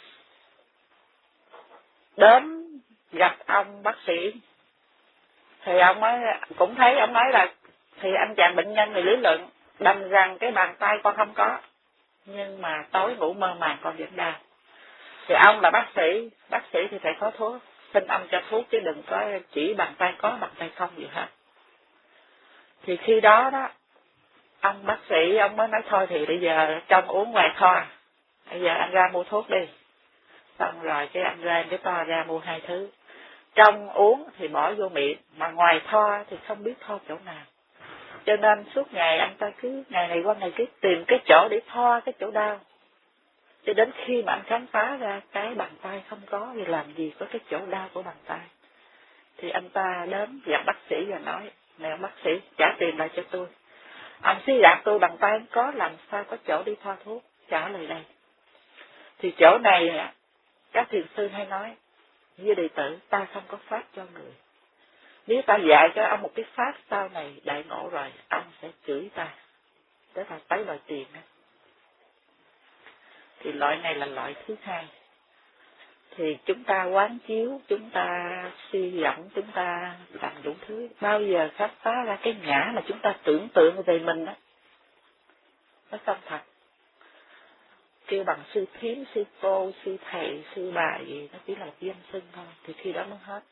đến gặp ông bác sĩ thì ông ấy cũng thấy, ông nói là thì anh chàng bệnh nhân này lý luận đành rằng cái bàn tay con không có, nhưng mà tối ngủ mơ màng con vẫn đau. Thì ông là bác sĩ, bác sĩ thì phải có thuốc, xin ông cho thuốc chứ đừng có chỉ bàn tay có bàn tay không gì hết. Thì khi đó đó ông bác sĩ ông mới nói thôi thì bây giờ trong uống ngoài thoa, bây giờ anh ra mua thuốc đi. Xong rồi cái anh ra cái to ra mua hai thứ, trong uống thì bỏ vô miệng, mà ngoài thoa thì không biết thoa chỗ nào. Cho nên suốt ngày anh ta cứ ngày này qua ngày cứ tìm cái chỗ để thoa cái chỗ đau. Cho đến khi mà anh khám phá ra cái bàn tay không có thì làm gì có cái chỗ đau của bàn tay. Thì anh ta đến gặp bác sĩ và nói, nè bác sĩ trả tiền lại cho tôi. Ông xí gạt tôi bàn tay không có, làm sao có chỗ đi thoa thuốc, trả lời đây. Thì chỗ này các thiền sư hay nói, như đệ tử ta không có pháp cho người. Nếu ta dạy cho ông một cái pháp sau này đại ngộ rồi, ông sẽ chửi ta. Đó là tới loại tiền đó. Thì loại này là loại thứ hai. thì chúng ta quán chiếu, chúng ta suy gẫm, chúng ta làm đủ thứ. Bao giờ khám phá ra cái ngã mà chúng ta tưởng tượng về mình đó, nó không thật. Kêu bằng sư thím, sư cô, sư thầy, sư bà gì, nó chỉ là một danh xưng thôi, thì khi đó mới hết.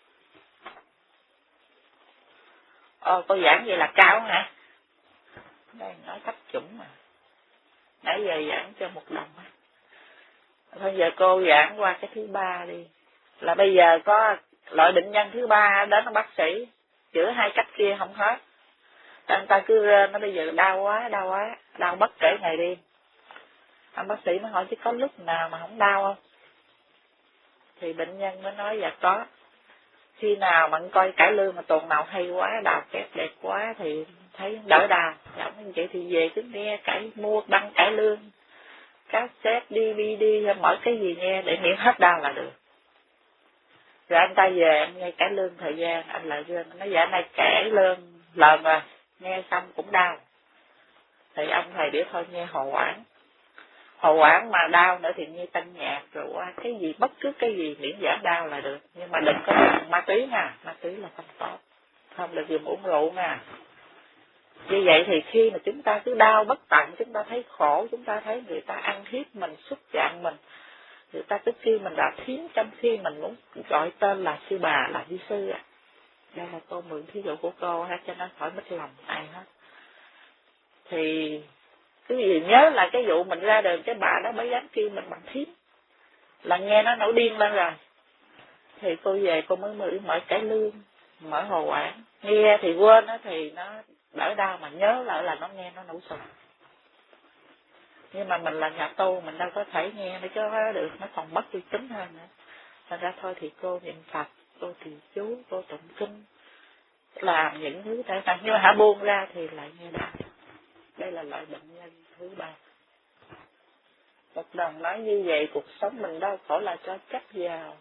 Ồ, cô giảng vậy là cao hả? Đây nói thấp chủng mà. Nãy giờ giảng cho một đồng á. Bây giờ cô giảng qua cái thứ ba đi. Là bây giờ có loại bệnh nhân thứ ba đến bác sĩ, chữa hai cách kia không hết. Người ta cứ nó bây giờ đau quá, đau quá, đau bất kể ngày đêm. Ông bác sĩ mới hỏi chứ có lúc nào mà không đau không? Thì bệnh nhân mới nói dạ có. Khi nào mà coi cải lương mà tuần nào hay quá, đào kép đẹp quá thì thấy đỡ đau. Dạ như vậy thì về cứ nghe cải, mua băng cải lương, cassette, đê vê đê, mở cái gì nghe để miễn hết đau là được. Rồi anh ta về anh nghe cải lương thời gian, anh lại rên, nói dạ này cải lương lần rồi, nghe xong cũng đau. Thì ông thầy biểu thôi nghe Hồ Quảng. Hồ Quảng mà đau nữa thì nghe tăng nhạc rồi qua cái gì, bất cứ cái gì miễn giảm đau là được. Nhưng mà đừng có dùng ma túy nha, ma túy là không tốt. Không được dùng uống rượu nha. Như vậy thì khi mà chúng ta cứ đau bất tận, chúng ta thấy khổ, chúng ta thấy người ta ăn hiếp mình, xúc chạm mình, người ta cứ kêu mình là thím, trong khi mình muốn gọi tên là sư bà, là di sư à. Đây là cô mượn thí dụ của cô ha, cho nó khỏi mất lòng ai hết. Thì cái gì nhớ là cái vụ mình ra đường cái bà đó mới dám kêu mình bằng thím, là nghe nó nổi điên lên rồi. Thì cô về cô mới mở, mở cải lương, mở Hồ Quảng, nghe thì quên đó thì nó đỡ đau, mà nhớ lại là nó nghe nó nổi sùng. Nhưng mà mình là nhà tu, mình đâu có thể nghe nó cho được, nó còn mất uy tín hơn nữa. Thành ra thôi thì cô niệm Phật, cô trì chú, cô tụng kinh, làm những thứ thể tăng, nhưng mà hả buông ra thì lại nghe đau. Đây là loại bệnh nhân thứ ba. Một đồng nói như vậy, cuộc sống mình đau khổ là cho chấp vào.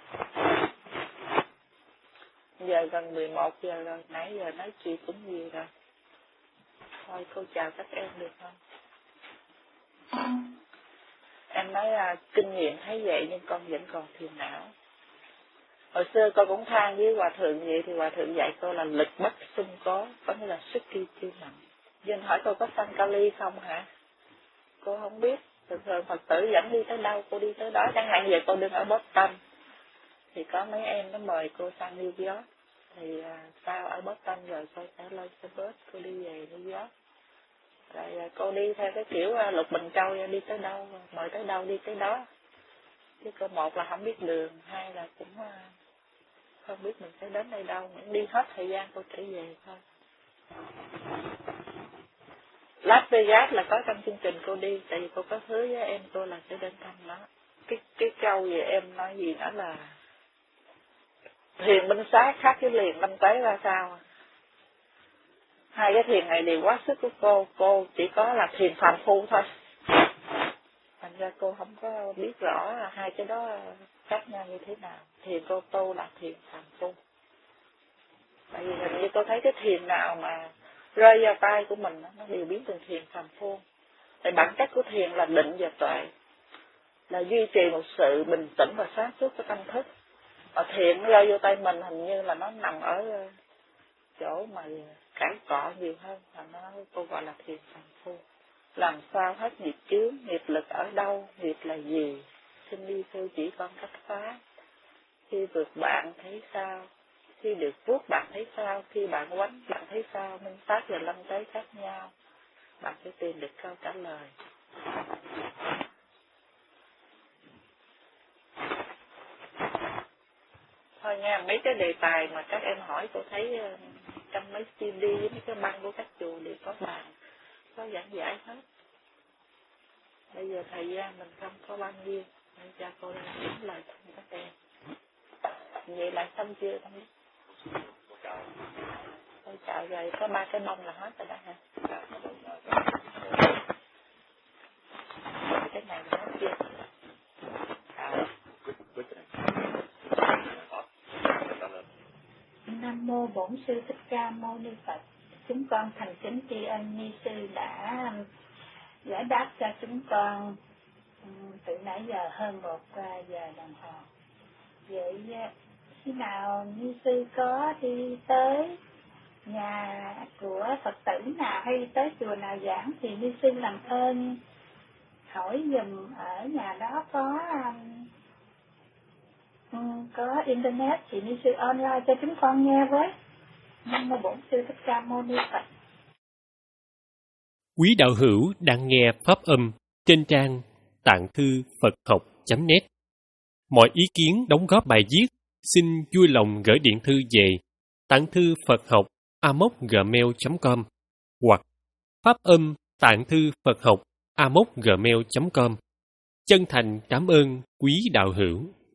Giờ gần mười một giờ rồi, nãy giờ nói chuyện cũng nhiều rồi. Thôi cô chào các em được không? Em nói là kinh nghiệm thấy vậy nhưng con vẫn còn phiền não. Hồi xưa con cũng than với Hòa Thượng vậy, thì Hòa Thượng dạy cô là lực bất xung cố, có nghĩa là sức kỳ chưa nặng. Dân hỏi cô có sanh kali không hả? Cô không biết. Thường thường Phật tử dẫn đi tới đâu cô đi tới đó. Chẳng hạn giờ cô đứng ở Boston thì có mấy em nó mời cô sang New York. Thì à, sao ở Boston rồi cô sẽ lên xe bus cô đi về New York. Rồi à, cô đi theo cái kiểu à, Lục Bình Châu đi tới đâu, mời tới đâu đi tới đó. Chứ cô một là không biết đường, hai là cũng à, không biết mình sẽ đến đây đâu. Mình đi hết thời gian cô trở về thôi. Las Vegas là có trong chương trình cô đi, tại vì cô có hứa với em cô là sẽ đến thăm nó. Cái cái câu về em nói gì đó là thiền minh sát khác với liền lâm tế ra sao. Hai cái thiền này đều quá sức của cô, cô chỉ có là thiền phàm phu thôi. Thành ra cô không có biết rõ là hai cái đó khác nhau như thế nào. Thiền cô tu là thiền phàm phu. Tại vì hình như cô thấy cái thiền nào mà rơi vào tay của mình nó đều biến thành thiền phàm phu. Tại bản chất của thiền là định và tuệ, là duy trì một sự bình tĩnh và sáng suốt của tâm thức. Và thiền nó rơi vô tay mình hình như là nó nằm ở chỗ mà cãi cọ nhiều hơn, và nó cô gọi là thiền phàm phu. Làm sao hết nghiệp chướng, nghiệp lực ở đâu, nghiệp là gì? Xin đi sư chỉ con cách phá. Khi vượt bạn thấy sao? Khi được vuốt bạn thấy sao? Khi bạn quánh bạn thấy sao? Minh sát và lâm tế khác nhau, bạn sẽ tìm được câu trả lời. Thôi nha, mấy cái đề tài mà các em hỏi cô thấy trong mấy xê đê với mấy cái băng của các chùa đều có bàn, có giảng giải hết. Bây giờ thời gian mình không có bao nhiêu, nên cho cô ra những lời thăm các em. Vậy là xong chưa không biết? Tôi chào rồi, có ba cái bông là hết rồi đó hả? Cái này là hết chưa? Nam mô Bổn Sư Thích Ca Mâu Ni Phật. Chúng con thành kính tri ân ni sư đã giải đáp cho chúng con từ nãy giờ hơn một giờ đồng hồ. Vậy khi nào ni sư có đi tới nhà của Phật tử nào hay tới chùa nào giảng thì ni sư làm ơn hỏi dùm ở nhà đó có um, có internet thì ni sư online cho chúng con nghe với. Nam mô Bổn Sư Thích Ca Mâu Ni Phật. Quý đạo hữu đang nghe pháp âm trên trang tạng thư Phật học chấm net. Mọi ý kiến đóng góp bài viết xin vui lòng gửi điện thư về tạng thư Phật học a m o c gmail chấm com hoặc pháp âm tạng thư Phật học a m o c gmail chấm com. Chân thành cảm ơn quý đạo hữu.